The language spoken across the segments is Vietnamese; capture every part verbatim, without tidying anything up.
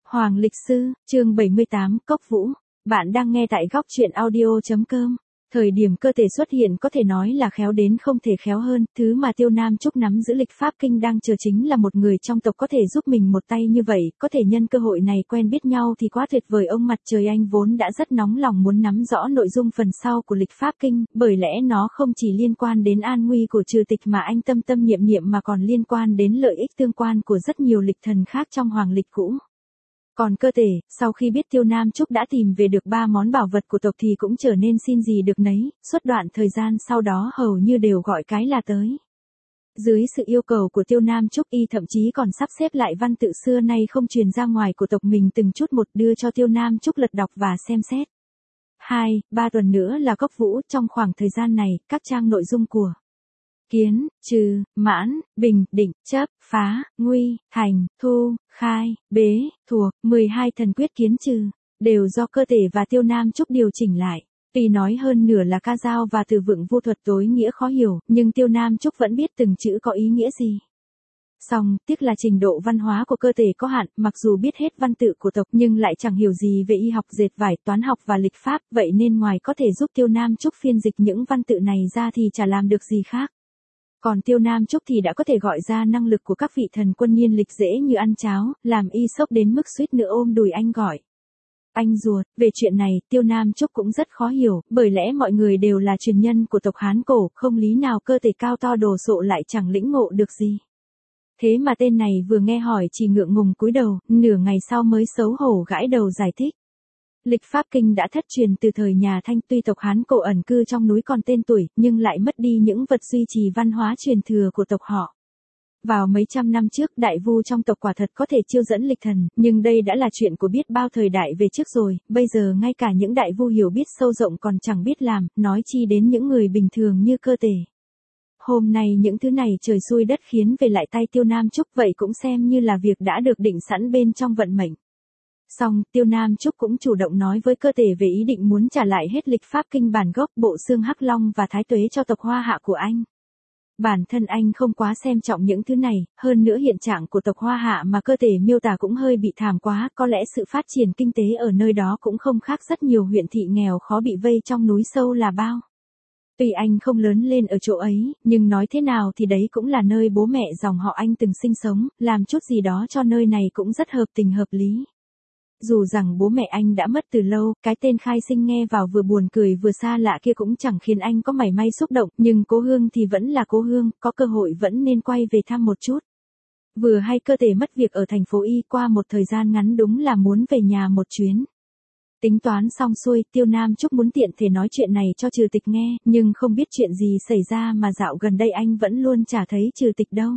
Hoàng Lịch Sư, chương bảy mươi tám, Cốc Vũ. Bạn đang nghe tại góc truyện audio chấm com. Thời điểm cơ thể xuất hiện có thể nói là khéo đến không thể khéo hơn, thứ mà Tiêu Nam Trúc nắm giữ lịch pháp kinh đang chờ chính là một người trong tộc có thể giúp mình một tay như vậy, có thể nhân cơ hội này quen biết nhau thì quá tuyệt vời. Ông mặt trời anh vốn đã rất nóng lòng muốn nắm rõ nội dung phần sau của lịch pháp kinh, bởi lẽ nó không chỉ liên quan đến an nguy của trừ tịch mà anh tâm tâm niệm niệm mà còn liên quan đến lợi ích tương quan của rất nhiều lịch thần khác trong hoàng lịch cũ. Còn cơ thể, sau khi biết Tiêu Nam Trúc đã tìm về được ba món bảo vật của tộc thì cũng trở nên xin gì được nấy, suốt đoạn thời gian sau đó hầu như đều gọi cái là tới. Dưới sự yêu cầu của Tiêu Nam Trúc, y thậm chí còn sắp xếp lại văn tự xưa nay không truyền ra ngoài của tộc mình từng chút một đưa cho Tiêu Nam Trúc lật đọc và xem xét. Hai, ba tuần nữa là Cốc Vũ, trong khoảng thời gian này, các trang nội dung của Kiến, Trừ, Mãn, Bình, Định, Chấp, Phá, Nguy, Thành, Thu, Khai, Bế, Thuộc, mười hai thần quyết Kiến Trừ, đều do cơ thể và Tiêu Nam Trúc điều chỉnh lại. Tuy nói hơn nửa là ca dao và từ vựng vô thuật tối nghĩa khó hiểu, nhưng Tiêu Nam Trúc vẫn biết từng chữ có ý nghĩa gì. Song, tiếc là trình độ văn hóa của cơ thể có hạn, mặc dù biết hết văn tự của tộc nhưng lại chẳng hiểu gì về y học dệt vải, toán học và lịch pháp, vậy nên ngoài có thể giúp Tiêu Nam Trúc phiên dịch những văn tự này ra thì chả làm được gì khác. Còn Tiêu Nam Trúc thì đã có thể gọi ra năng lực của các vị thần quân niên lịch dễ như ăn cháo, làm y sốc đến mức suýt nữa ôm đùi anh gọi anh ruột. Về chuyện này, Tiêu Nam Trúc cũng rất khó hiểu, bởi lẽ mọi người đều là truyền nhân của tộc Hán cổ, không lý nào cơ thể cao to đồ sộ lại chẳng lĩnh ngộ được gì. Thế mà tên này vừa nghe hỏi chỉ ngượng ngùng cúi đầu, nửa ngày sau mới xấu hổ gãi đầu giải thích. Lịch pháp kinh đã thất truyền từ thời nhà Thanh, tuy tộc Hán cổ ẩn cư trong núi còn tên tuổi, nhưng lại mất đi những vật duy trì văn hóa truyền thừa của tộc họ. Vào mấy trăm năm trước, đại vu trong tộc quả thật có thể chiêu dẫn lịch thần, nhưng đây đã là chuyện của biết bao thời đại về trước rồi, bây giờ ngay cả những đại vu hiểu biết sâu rộng còn chẳng biết làm, nói chi đến những người bình thường như cơ thể. Hôm nay những thứ này trời xui đất khiến về lại tay Tiêu Nam Trúc, vậy cũng xem như là việc đã được định sẵn bên trong vận mệnh. Song, Tiêu Nam Trúc cũng chủ động nói với cơ thể về ý định muốn trả lại hết lịch pháp kinh bản gốc, bộ xương hắc long và thái tuế cho tộc Hoa Hạ của anh. Bản thân anh không quá xem trọng những thứ này, hơn nữa hiện trạng của tộc Hoa Hạ mà cơ thể miêu tả cũng hơi bị thảm quá, có lẽ sự phát triển kinh tế ở nơi đó cũng không khác rất nhiều huyện thị nghèo khó bị vây trong núi sâu là bao. Tuy anh không lớn lên ở chỗ ấy, nhưng nói thế nào thì đấy cũng là nơi bố mẹ dòng họ anh từng sinh sống, làm chút gì đó cho nơi này cũng rất hợp tình hợp lý. Dù rằng bố mẹ anh đã mất từ lâu, cái tên khai sinh nghe vào vừa buồn cười vừa xa lạ kia cũng chẳng khiến anh có mảy may xúc động, nhưng cố hương thì vẫn là cố hương, có cơ hội vẫn nên quay về thăm một chút. Vừa hay cơ thể mất việc ở thành phố Y, qua một thời gian ngắn đúng là muốn về nhà một chuyến. Tính toán xong xuôi, Tiêu Nam Trúc muốn tiện thể nói chuyện này cho Trừ Tịch nghe, nhưng không biết chuyện gì xảy ra mà dạo gần đây anh vẫn luôn chả thấy Trừ Tịch đâu.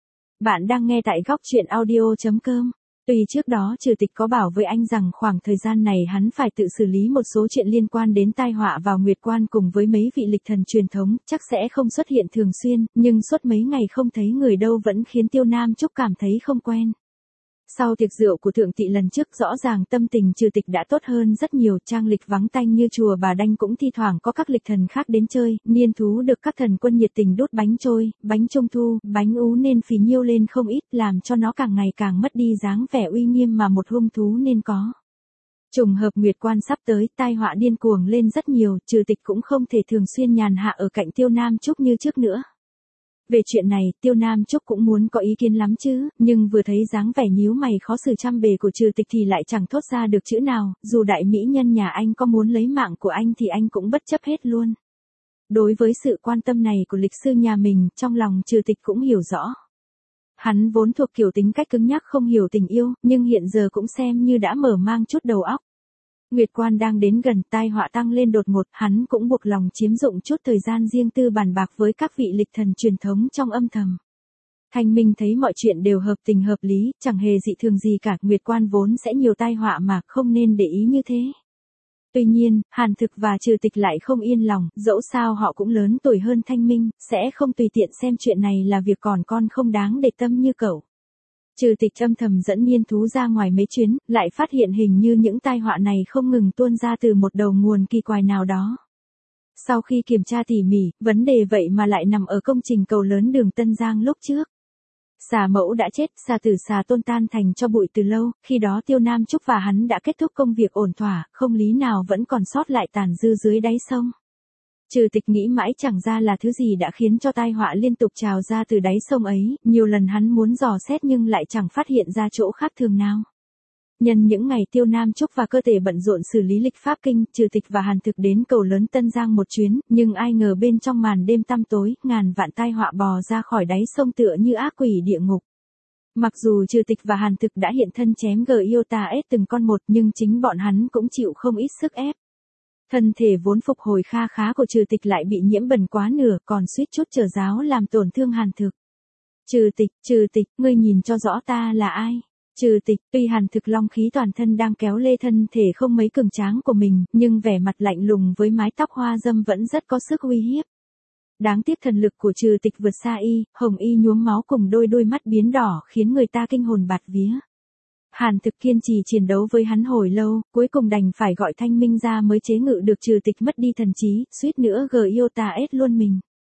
Bạn đang nghe tại góc truyện audio chấm com. Tuy trước đó Trừ Tịch có bảo với anh rằng khoảng thời gian này hắn phải tự xử lý một số chuyện liên quan đến tai họa vào Nguyệt Quan cùng với mấy vị lịch thần truyền thống, chắc sẽ không xuất hiện thường xuyên, nhưng suốt mấy ngày không thấy người đâu vẫn khiến Tiêu Nam Trúc cảm thấy không quen. Sau tiệc rượu của thượng tỵ lần trước, rõ ràng tâm tình Trừ Tịch đã tốt hơn rất nhiều, trang lịch vắng tanh như chùa Bà Đanh cũng thi thoảng có các lịch thần khác đến chơi, niên thú được các thần quân nhiệt tình đốt bánh trôi, bánh trung thu, bánh ú nên phí nhiêu lên không ít, làm cho nó càng ngày càng mất đi dáng vẻ uy nghiêm mà một hung thú nên có. Trùng hợp Nguyệt Quan sắp tới, tai họa điên cuồng lên rất nhiều, Trừ Tịch cũng không thể thường xuyên nhàn hạ ở cạnh Tiêu Nam Trúc như trước nữa. Về chuyện này, Tiêu Nam Trúc cũng muốn có ý kiến lắm chứ, nhưng vừa thấy dáng vẻ nhíu mày khó xử chăm bề của Trừ Tịch thì lại chẳng thốt ra được chữ nào, dù đại mỹ nhân nhà anh có muốn lấy mạng của anh thì anh cũng bất chấp hết luôn. Đối với sự quan tâm này của lịch sư nhà mình, trong lòng Trừ Tịch cũng hiểu rõ. Hắn vốn thuộc kiểu tính cách cứng nhắc không hiểu tình yêu, nhưng hiện giờ cũng xem như đã mở mang chút đầu óc. Nguyệt Quan đang đến gần, tai họa tăng lên đột ngột, hắn cũng buộc lòng chiếm dụng chút thời gian riêng tư bàn bạc với các vị lịch thần truyền thống trong âm thầm. Thanh Minh thấy mọi chuyện đều hợp tình hợp lý, chẳng hề dị thường gì cả, Nguyệt Quan vốn sẽ nhiều tai họa mà, không nên để ý như thế. Tuy nhiên, Hàn Thực và Trừ Tịch lại không yên lòng, dẫu sao họ cũng lớn tuổi hơn Thanh Minh, sẽ không tùy tiện xem chuyện này là việc còn con không đáng để tâm như cậu. Trừ Tịch âm thầm dẫn niên thú ra ngoài mấy chuyến, lại phát hiện hình như những tai họa này không ngừng tuôn ra từ một đầu nguồn kỳ quái nào đó. Sau khi kiểm tra tỉ mỉ, vấn đề vậy mà lại nằm ở công trình cầu lớn đường Tân Giang lúc trước. Xà mẫu đã chết, xà tử xà tôn tan thành cho bụi từ lâu, khi đó Tiêu Nam Trúc và hắn đã kết thúc công việc ổn thỏa, không lý nào vẫn còn sót lại tàn dư dưới đáy sông. Trừ Tịch nghĩ mãi chẳng ra là thứ gì đã khiến cho tai họa liên tục trào ra từ đáy sông ấy, nhiều lần hắn muốn dò xét nhưng lại chẳng phát hiện ra chỗ khác thường nào. Nhân những ngày Tiêu Nam Trúc và cơ thể bận rộn xử lý lịch pháp kinh, Trừ Tịch và Hàn Thực đến cầu lớn Tân Giang một chuyến, nhưng ai ngờ bên trong màn đêm tăm tối, ngàn vạn tai họa bò ra khỏi đáy sông tựa như ác quỷ địa ngục. Mặc dù Trừ Tịch và Hàn Thực đã hiện thân chém Giota S từng con một nhưng chính bọn hắn cũng chịu không ít sức ép. Thân thể vốn phục hồi kha khá của Trừ Tịch lại bị nhiễm bẩn quá nửa, còn suýt chút trở giáo làm tổn thương Hàn Thực. Trừ Tịch, Trừ Tịch, ngươi nhìn cho rõ ta là ai? Trừ Tịch, tuy Hàn Thực long khí toàn thân đang kéo lê thân thể không mấy cường tráng của mình, nhưng vẻ mặt lạnh lùng với mái tóc hoa dâm vẫn rất có sức uy hiếp. Đáng tiếc thần lực của Trừ Tịch vượt xa y, hồng y nhuốm máu cùng đôi đôi mắt biến đỏ khiến người ta kinh hồn bạt vía. Hàn Thực kiên trì chiến đấu với hắn hồi lâu, cuối cùng đành phải gọi Thanh Minh ra mới chế ngự được Trừ Tịch mất đi thần trí, suýt nữa Giota S luôn mình.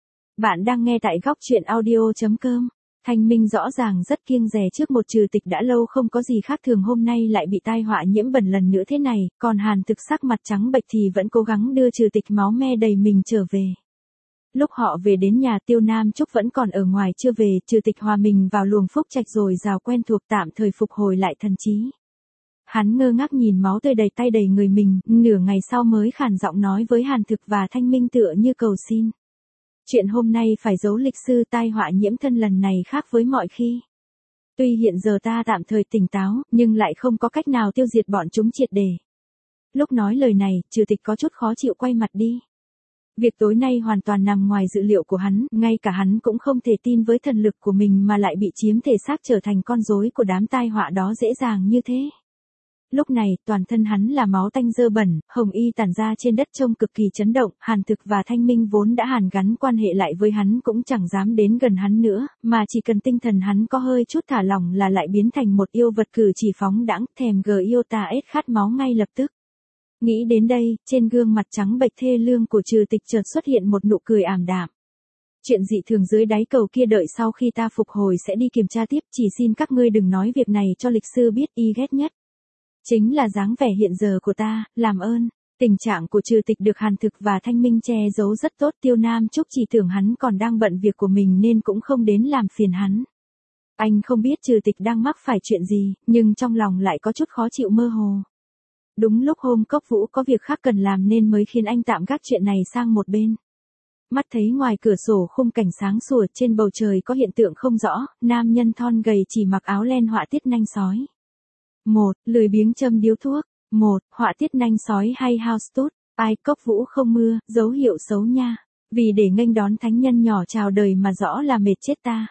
Bạn đang nghe tại góc truyện audio chấm com. Thanh Minh rõ ràng rất kiêng dè trước một Trừ Tịch đã lâu không có gì khác thường hôm nay lại bị tai họa nhiễm bẩn lần nữa thế này, còn Hàn Thực sắc mặt trắng bệch thì vẫn cố gắng đưa Trừ Tịch máu me đầy mình trở về. Lúc họ về đến nhà Tiêu Nam Trúc vẫn còn ở ngoài chưa về, Trừ Tịch hòa mình vào luồng phúc trạch rồi rào quen thuộc tạm thời phục hồi lại thần trí. Hắn ngơ ngác nhìn máu tươi đầy tay đầy người mình, nửa ngày sau mới khàn giọng nói với Hàn Thực và Thanh Minh tựa như cầu xin. Chuyện hôm nay phải giấu lịch sư, tai họa nhiễm thân lần này khác với mọi khi. Tuy hiện giờ ta tạm thời tỉnh táo, nhưng lại không có cách nào tiêu diệt bọn chúng triệt để. Lúc nói lời này, Trừ Tịch có chút khó chịu quay mặt đi. Việc tối nay hoàn toàn nằm ngoài dự liệu của hắn, ngay cả hắn cũng không thể tin với thần lực của mình mà lại bị chiếm thể xác trở thành con rối của đám tai họa đó dễ dàng như thế. Lúc này, toàn thân hắn là máu tanh dơ bẩn, hồng y tản ra trên đất trông cực kỳ chấn động, Hàn Thực và Thanh Minh vốn đã hàn gắn quan hệ lại với hắn cũng chẳng dám đến gần hắn nữa, mà chỉ cần tinh thần hắn có hơi chút thả lỏng là lại biến thành một yêu vật cử chỉ phóng đãng, thèm Giota S khát máu ngay lập tức. Nghĩ đến đây, trên gương mặt trắng bệch thê lương của Trừ Tịch chợt xuất hiện một nụ cười ảm đạm. Chuyện dị thường dưới đáy cầu kia đợi sau khi ta phục hồi sẽ đi kiểm tra tiếp, chỉ xin các ngươi đừng nói việc này cho lịch sư biết, y ghét nhất. Chính là dáng vẻ hiện giờ của ta, làm ơn. Tình trạng của Trừ Tịch được Hàn Thực và Thanh Minh che giấu rất tốt, Tiêu Nam Trúc chỉ tưởng hắn còn đang bận việc của mình nên cũng không đến làm phiền hắn. Anh không biết Trừ Tịch đang mắc phải chuyện gì, nhưng trong lòng lại có chút khó chịu mơ hồ. Đúng lúc hôm Cốc Vũ có việc khác cần làm nên mới khiến anh tạm gác chuyện này sang một bên. Mắt thấy ngoài cửa sổ khung cảnh sáng sủa, trên bầu trời có hiện tượng không rõ, nam nhân thon gầy chỉ mặc áo len họa tiết nanh sói. Một, lười biếng châm điếu thuốc. Một, họa tiết nanh sói hay house tốt. Ai, Cốc Vũ không mưa, dấu hiệu xấu nha. Vì để nghênh đón thánh nhân nhỏ chào đời mà rõ là mệt chết ta.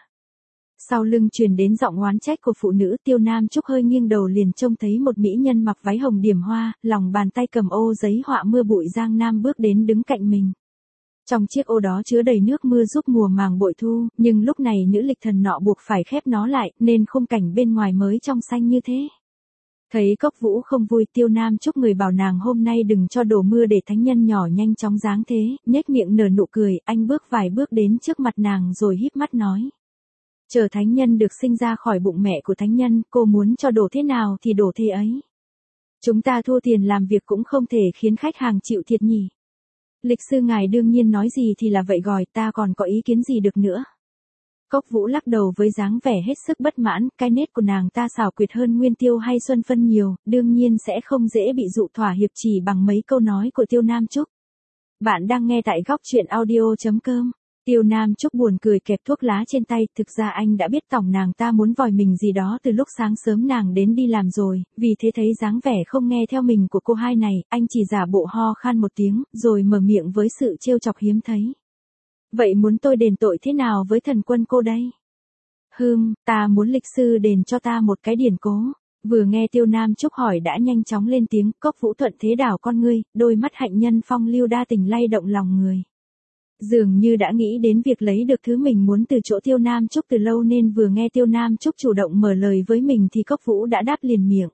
Sau lưng truyền đến giọng oán trách của phụ nữ, Tiêu Nam Trúc hơi nghiêng đầu liền trông thấy một mỹ nhân mặc váy hồng điểm hoa, lòng bàn tay cầm ô giấy họa mưa bụi Giang Nam bước đến đứng cạnh mình. Trong chiếc ô đó chứa đầy nước mưa giúp mùa màng bội thu, nhưng lúc này nữ lịch thần nọ buộc phải khép nó lại, nên khung cảnh bên ngoài mới trong xanh như thế. Thấy Cốc Vũ không vui, Tiêu Nam Trúc người bảo nàng hôm nay đừng cho đổ mưa để thánh nhân nhỏ nhanh chóng giáng thế, nhếch miệng nở nụ cười, anh bước vài bước đến trước mặt nàng rồi híp mắt nói. Chờ thánh nhân được sinh ra khỏi bụng mẹ của thánh nhân, cô muốn cho đổ thế nào thì đổ thế ấy. Chúng ta thua tiền làm việc cũng không thể khiến khách hàng chịu thiệt nhỉ. Lịch sư ngài đương nhiên nói gì thì là vậy gọi, ta còn có ý kiến gì được nữa. Cốc Vũ lắc đầu với dáng vẻ hết sức bất mãn, cái nết của nàng ta xảo quyệt hơn Nguyên Tiêu hay Xuân Phân nhiều, đương nhiên sẽ không dễ bị dụ thỏa hiệp chỉ bằng mấy câu nói của Tiêu Nam Trúc. Bạn đang nghe tại góc truyện audio chấm com. Tiêu Nam Trúc buồn cười kẹp thuốc lá trên tay, thực ra anh đã biết tỏng nàng ta muốn vòi mình gì đó từ lúc sáng sớm nàng đến đi làm rồi, vì thế thấy dáng vẻ không nghe theo mình của cô hai này, anh chỉ giả bộ ho khan một tiếng, rồi mở miệng với sự trêu chọc hiếm thấy. Vậy muốn tôi đền tội thế nào với thần quân cô đây? Hừm, ta muốn lịch sư đền cho ta một cái điển cố. Vừa nghe Tiêu Nam Trúc hỏi đã nhanh chóng lên tiếng, Cốc Vũ thuận thế đảo con ngươi, đôi mắt hạnh nhân phong lưu đa tình lay động lòng người. Dường như đã nghĩ đến việc lấy được thứ mình muốn từ chỗ Tiêu Nam Trúc từ lâu nên vừa nghe Tiêu Nam Trúc chủ động mở lời với mình thì Cốc Vũ đã đáp liền miệng.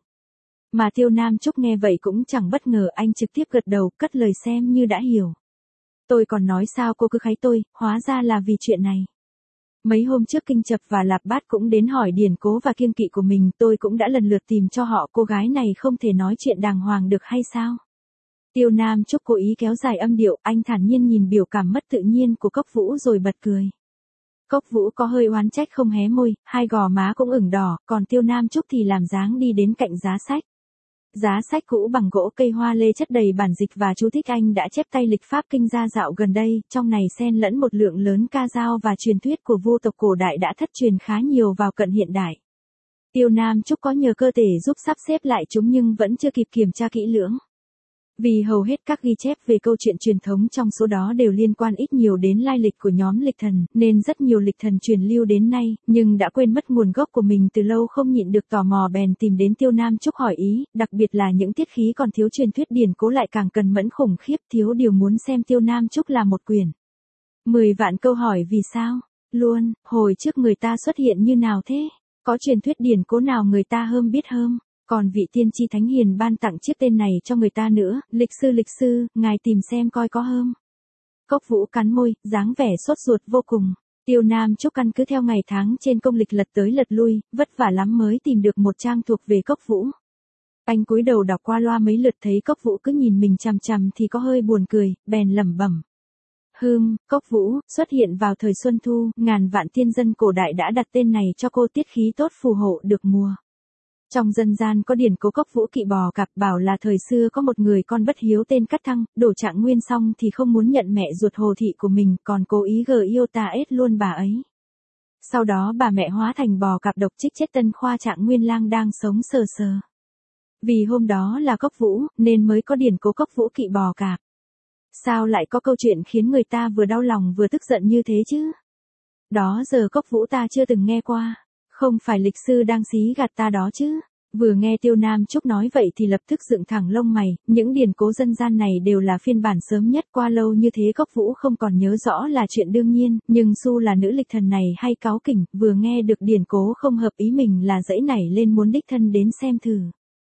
Mà Tiêu Nam Trúc nghe vậy cũng chẳng bất ngờ, anh trực tiếp gật đầu, cất lời xem như đã hiểu. Tôi còn nói sao cô cứ kháy tôi, hóa ra là vì chuyện này. Mấy hôm trước Kinh Chập và Lạp Bát cũng đến hỏi điển cố và kiêng kỵ của mình, tôi cũng đã lần lượt tìm cho họ, cô gái này không thể nói chuyện đàng hoàng được hay sao? Tiêu Nam Trúc cố ý kéo dài âm điệu, anh thản nhiên nhìn biểu cảm mất tự nhiên của Cốc Vũ rồi bật cười. Cốc Vũ có hơi oán trách không hé môi, hai gò má cũng ửng đỏ, còn Tiêu Nam Trúc thì làm dáng đi đến cạnh giá sách. Giá sách cũ bằng gỗ cây hoa lê chất đầy bản dịch và chú thích anh đã chép tay lịch pháp kinh ra dạo gần đây, trong này xen lẫn một lượng lớn ca dao và truyền thuyết của vua tộc cổ đại đã thất truyền khá nhiều vào cận hiện đại. Tiêu Nam Trúc có nhờ cơ thể giúp sắp xếp lại chúng nhưng vẫn chưa kịp kiểm tra kỹ lưỡng. Vì hầu hết các ghi chép về câu chuyện truyền thống trong số đó đều liên quan ít nhiều đến lai lịch của nhóm lịch thần, nên rất nhiều lịch thần truyền lưu đến nay, nhưng đã quên mất nguồn gốc của mình từ lâu không nhịn được tò mò bèn tìm đến Tiêu Nam Trúc hỏi ý, đặc biệt là những tiết khí còn thiếu truyền thuyết điển cố lại càng cần mẫn khủng khiếp, thiếu điều muốn xem Tiêu Nam Trúc là một quyển. Mười vạn câu hỏi vì sao? Luôn, hồi trước người ta xuất hiện như nào thế? Có truyền thuyết điển cố nào người ta hơn biết hơn? Còn vị tiên tri thánh hiền ban tặng chiếc tên này cho người ta nữa, lịch sư lịch sư, ngài tìm xem coi có hơn. Cốc Vũ cắn môi, dáng vẻ sốt ruột vô cùng. Tiêu Nam Trúc căn cứ theo ngày tháng trên công lịch lật tới lật lui, vất vả lắm mới tìm được một trang thuộc về Cốc Vũ. Anh cúi đầu đọc qua loa mấy lượt thấy Cốc Vũ cứ nhìn mình chằm chằm thì có hơi buồn cười, bèn lẩm bẩm. Hừm, Cốc Vũ, xuất hiện vào thời Xuân Thu, ngàn vạn tiên dân cổ đại đã đặt tên này cho cô, tiết khí tốt phù hộ được mùa. Trong dân gian có điển cố Cốc Vũ kỵ bò cạp, bảo là thời xưa có một người con bất hiếu tên Cát Thăng, đổ trạng nguyên xong thì không muốn nhận mẹ ruột Hồ Thị của mình, còn cố ý gờ yêu ta ết luôn bà ấy. Sau đó bà mẹ hóa thành bò cạp độc trích chết Tân Khoa Trạng Nguyên lang đang sống sờ sờ. Vì hôm đó là Cốc Vũ, nên mới có điển cố Cốc Vũ kỵ bò cạp. Sao lại có câu chuyện khiến người ta vừa đau lòng vừa tức giận như thế chứ? Đó giờ Cốc Vũ ta chưa từng nghe qua. Không phải lịch sư đang xí gạt ta đó chứ? Vừa nghe Tiêu Nam Trúc nói vậy thì lập tức dựng thẳng lông mày, những điển cố dân gian này đều là phiên bản sớm nhất, qua lâu như thế Cốc Vũ không còn nhớ rõ là chuyện đương nhiên, nhưng Su là nữ lịch thần này hay cáu kỉnh, vừa nghe được điển cố không hợp ý mình là dãy nảy lên muốn đích thân đến xem thử.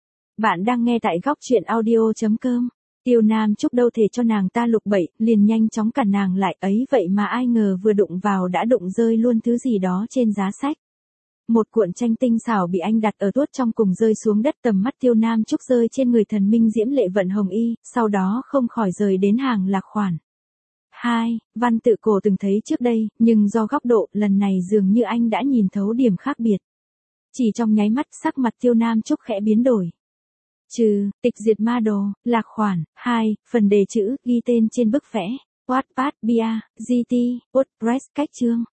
Bạn đang nghe tại góc truyện audio chấm com. Tiêu Nam Trúc đâu thể cho nàng ta lục bậy, liền nhanh chóng cản nàng lại, ấy vậy mà ai ngờ vừa đụng vào đã đụng rơi luôn thứ gì đó trên giá sách. Một cuộn tranh tinh xảo bị anh đặt ở tuốt trong cùng rơi xuống đất, tầm mắt Tiêu Nam Trúc rơi trên người thần minh diễm lệ vận hồng y, sau đó không khỏi rời đến hàng lạc khoản. hai. Văn tự cổ từng thấy trước đây, nhưng do góc độ, lần này dường như anh đã nhìn thấu điểm khác biệt. Chỉ trong nháy mắt, sắc mặt Tiêu Nam Trúc khẽ biến đổi. Trừ, tịch diệt ma đồ, lạc khoản, hai, phần đề chữ, ghi tên trên bức vẽ, Wattpad, Bia, giê tê, WordPress, cách chương.